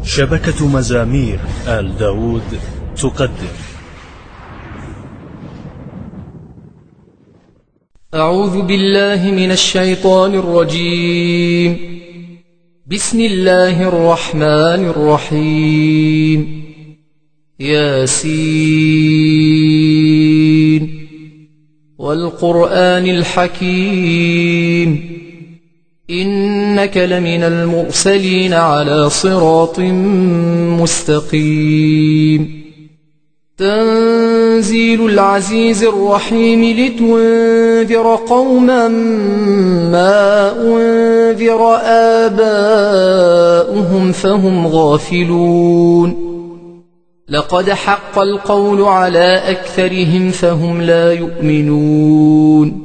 شبكة مزامير آل داود تقدم. أعوذ بالله من الشيطان الرجيم. بسم الله الرحمن الرحيم. ياسين والقرآن الحكيم إنك لمن المرسلين على صراط مستقيم. تنزيل العزيز الرحيم لتنذر قوما ما أنذر آباؤهم فهم غافلون. لقد حق القول على أكثرهم فهم لا يؤمنون.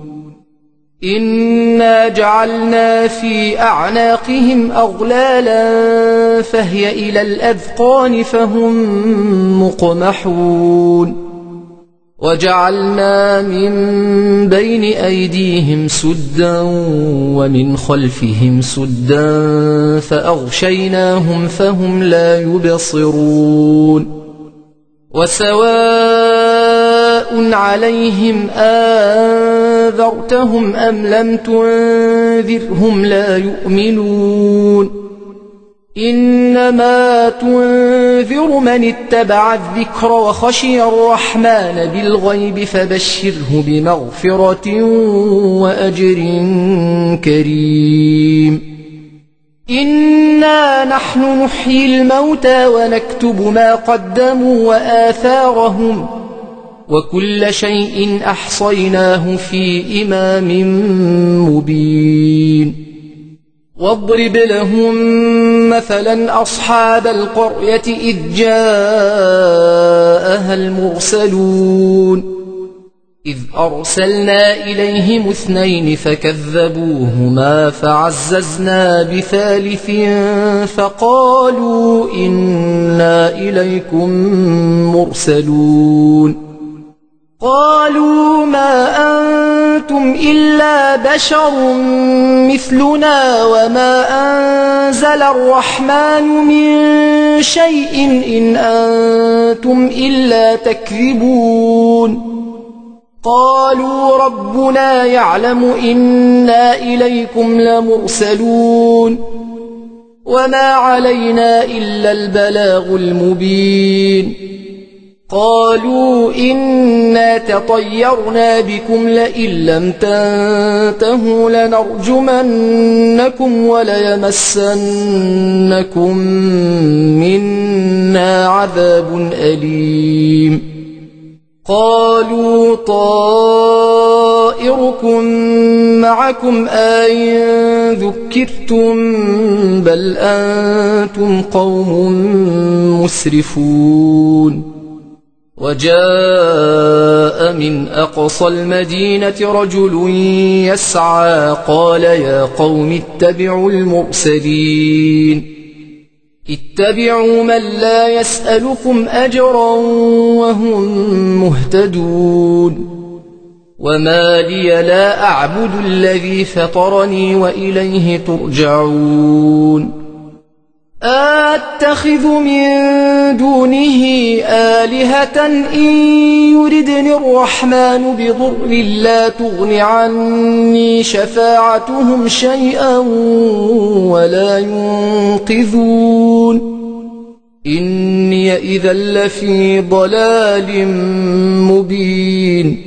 إنا جعلنا في أعناقهم أغلالا فهي إلى الأذقان فهم مقمحون. وجعلنا من بين أيديهم سدا ومن خلفهم سدا فأغشيناهم فهم لا يبصرون. وسواء عليهم أنذرتهم أم لم تنذرهم لا يؤمنون. إنما تنذر من اتبع الذكر وخشي الرحمن بالغيب فبشره بمغفرة وأجر كريم. إنا نحن نحيي الموتى ونكتب ما قدموا وآثارهم وكل شيء أحصيناه في إمام مبين. واضرب لهم مثلا أصحاب القرية إذ جاءها المرسلون. إذ أرسلنا إليهم 2 فكذبوهما فعززنا بثالث فقالوا إنا إليكم مرسلون. قالوا ما أنتم إلا بشر مثلنا وما أنزل الرحمن من شيء إن أنتم إلا تكذبون. قالوا ربنا يعلم إنا إليكم لمرسلون وما علينا إلا البلاغ المبين. قالوا إنا تطيرنا بكم لئن لم تنتهوا لنرجمنكم وليمسنكم منا عذاب أليم. قالوا طائركم معكم أئن ذكرتم بل أنتم قوم مسرفون. وجاء من أقصى المدينة رجل يسعى قال يا قوم اتبعوا المرسلين. اتبعوا من لا يسألكم أجرا وهم مهتدون. وما لي لا أعبد الذي فطرني وإليه ترجعون. أتخذ من دونه آلهة إن يردني الرحمن بضر لا تغن عني شفاعتهم شيئا ولا ينقذون. إني إذا لفي ضلال مبين.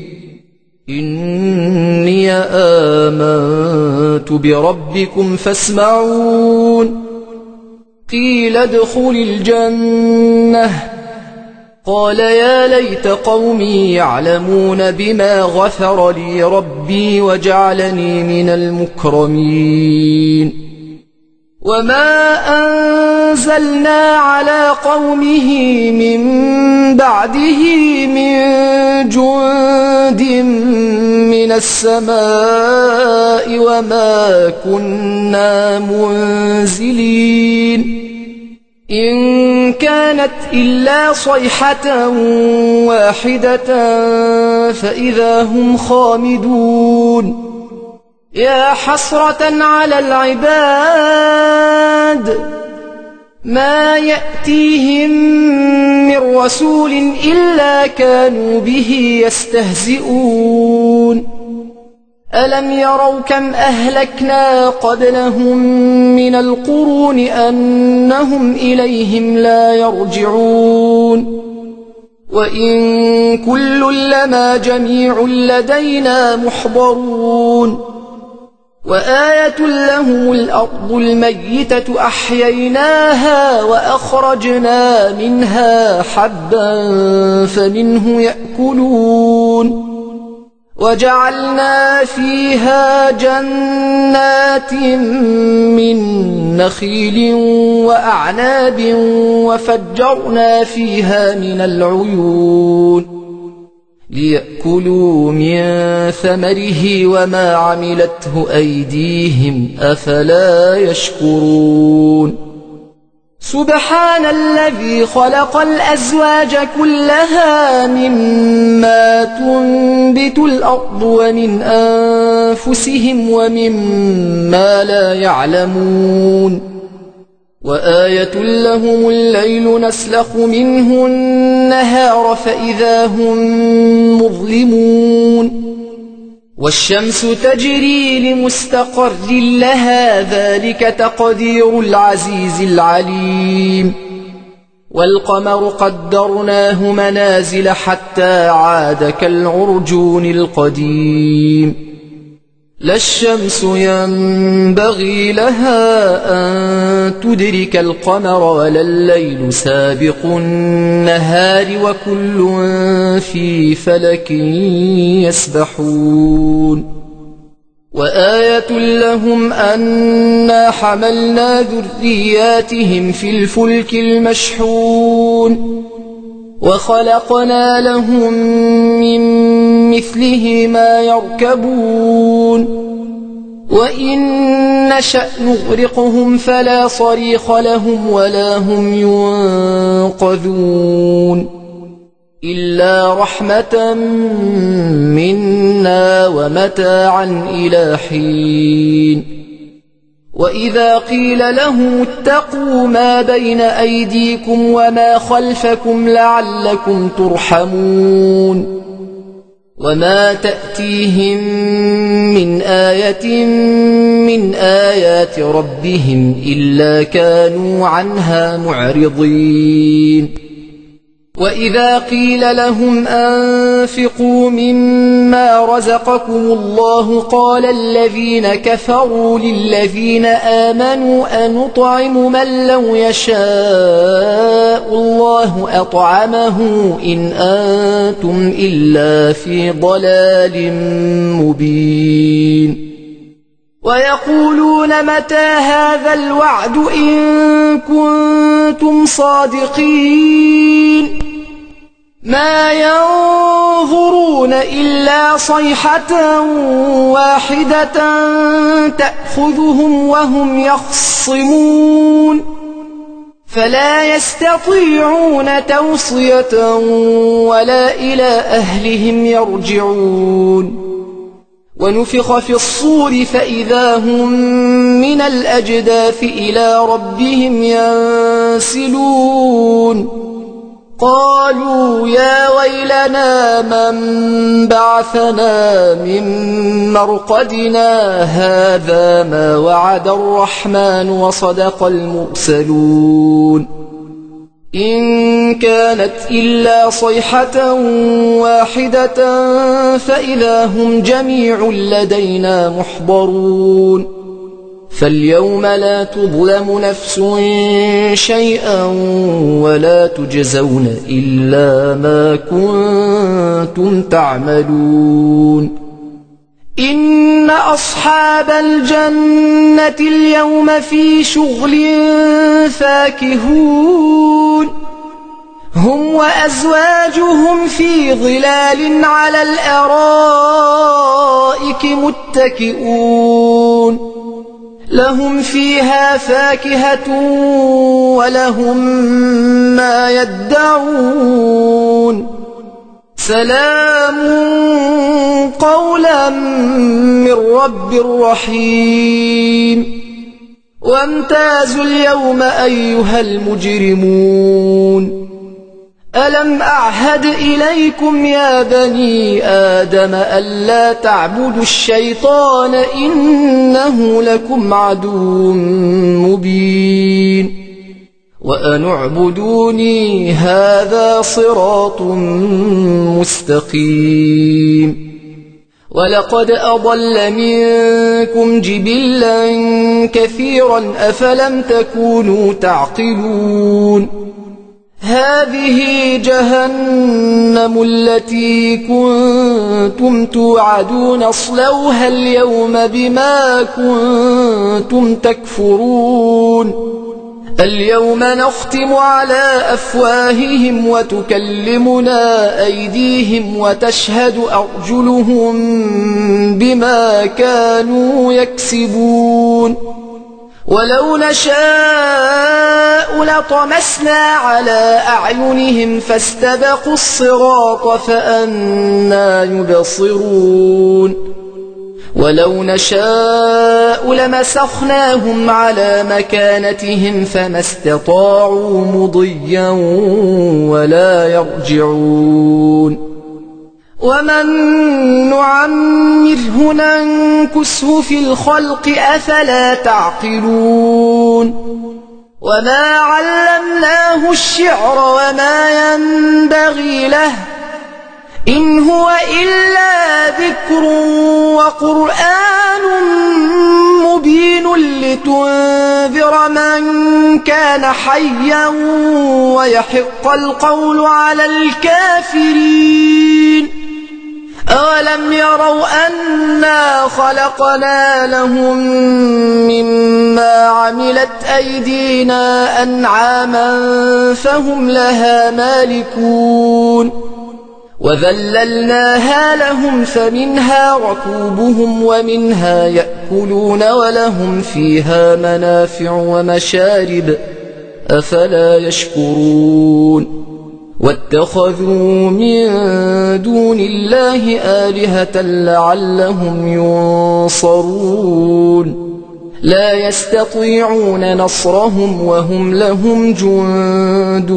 إني آمنت بربكم فاسمعون. قيل ادخل الجنة. قال يا ليت قومي يعلمون بما غفر لي ربي وجعلني من المكرمين. وما أنزلنا على قومه من بعده من جند من السماء وما كنا منزلين. إن كانت إلا صيحة واحدة فإذا هم خامدون. يا حسرة على العباد ما يأتيهم من رسول إلا كانوا به يستهزئون ألم يروا كم أهلكنا قبلهم من القرون أنهم إليهم لا يرجعون وإن كل لما جميع لدينا محضرون وآية لهم الأرض الميتة أحييناها وأخرجنا منها حبا فمنه يأكلون وجعلنا فيها جنات من نخيل وأعناب وفجرنا فيها من العيون ليأكلوا من ثمره وما عملته أيديهم أفلا يشكرون سبحان الذي خلق الأزواج كلها مما تنبت الأرض ومن أنفسهم ومما لا يعلمون وآية لهم الليل نسلخ منه النهار فإذا هم مظلمون والشمس تجري لمستقر لها ذلك تقدير العزيز العليم والقمر قدرناه منازل حتى عاد كالعرجون القديم لا الشمس ينبغي لها أن تدرك القمر ولا الليل سابق النهار وكل في فلك يسبحون وآية لهم أنا حملنا ذرياتهم في الفلك المشحون وخلقنا لهم من مثله ما يركبون وإن نشأ نغرقهم فلا صريخ لهم ولا هم ينقذون إلا رحمة منا ومتاعا إلى حين وإذا قيل لهم اتقوا ما بين أيديكم وما خلفكم لعلكم ترحمون وما تأتيهم من آية من آيات ربهم إلا كانوا عنها معرضين وإذا قيل لهم أنفقوا مما رزقكم الله قال الذين كفروا للذين آمنوا أنطعم من لو يشاء الله أطعمه إن أنتم إلا في ضلال مبين ويقولون متى هذا الوعد إن كنتم صادقين ما ينظرون إلا صيحة واحدة تأخذهم وهم يخصمون فلا يستطيعون توصية ولا إلى أهلهم يرجعون ونفخ في الصور فإذا هم من الأجداث إلى ربهم ينسلون قالوا يا ويلنا من بعثنا من مرقدنا هذا ما وعد الرحمن وصدق المرسلون إن كانت إلا صيحة واحدة فإذا هم جميع لدينا محضرون فاليوم لا تظلم نفس شيئا ولا تجزون إلا ما كنتم تعملون إن أصحاب الجنة اليوم في شغل فاكهون هم وأزواجهم في ظلال على الأرائك متكئون لهم فيها فاكهة ولهم ما يدعون سلام قولا من رب رحيم وامتازوا اليوم أيها المجرمون ألم أعهد إليكم يا بني آدم ألا تعبدوا الشيطان إنه لكم عدو مبين وأن اعبدوني هذا صراط مستقيم ولقد أضل منكم جبلا كثيرا أفلم تكونوا تعقلون هذه جهنم التي كنتم توعدون اصلوها اليوم بما كنتم تكفرون اليوم نختم على أفواههم وتكلمنا أيديهم وتشهد أرجلهم بما كانوا يكسبون ولو نشاء لطمسنا على أعينهم فاستبقوا الصراط فأنى يبصرون ولو نشاء لمسخناهم على مكانتهم فما استطاعوا مضيا ولا يرجعون ومن نعمره ننكسه في الخلق أفلا تعقلون وما علمناه الشعر وما ينبغي له إن هو إلا ذكر وقرآن مبين لتنذر من كان حيا ويحق القول على الكافرين أولم يروا أنا خلقنا لهم مما عملت أيدينا أنعاما فهم لها مالكون وذللناها لهم فمنها ركوبهم ومنها يأكلون ولهم فيها منافع ومشارب أفلا يشكرون واتخذوا من دون الله آلهة لعلهم ينصرون لا يستطيعون نصرهم وهم لهم جند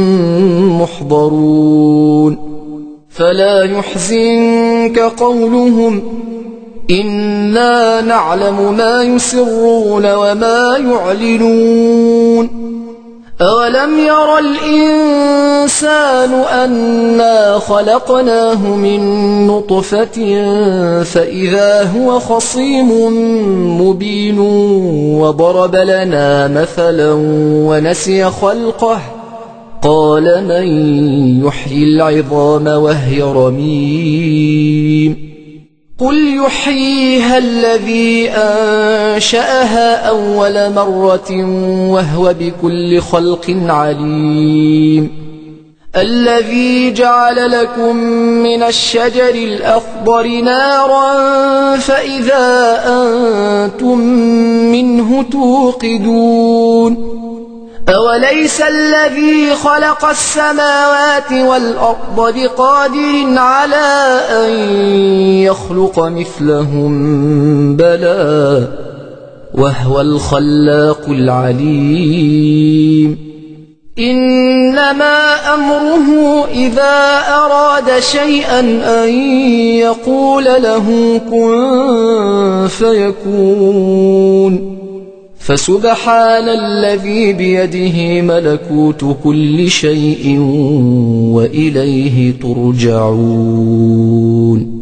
محضرون فلا يحزنك قولهم إنا نعلم ما يسرون وما يعلنون أولم ير الإنسان أنا خلقناه من نطفة فإذا هو خصيم مبين وضرب لنا مثلا ونسي خلقه قال من يحيي العظام وهي رميم قل يحييها الذي أنشأها أول مرة وهو بكل خلق عليم الذي جعل لكم من الشجر الأخضر نارا فإذا أنتم منه توقدون أوليس الذي خلق السماوات والأرض بقادر على أن يخلق مثلهم بلى وهو الخلاق العليم إنما أمره إذا أراد شيئا أن يقول له كن فيكون فسبحان الذي بيده ملكوت كل شيء وإليه ترجعون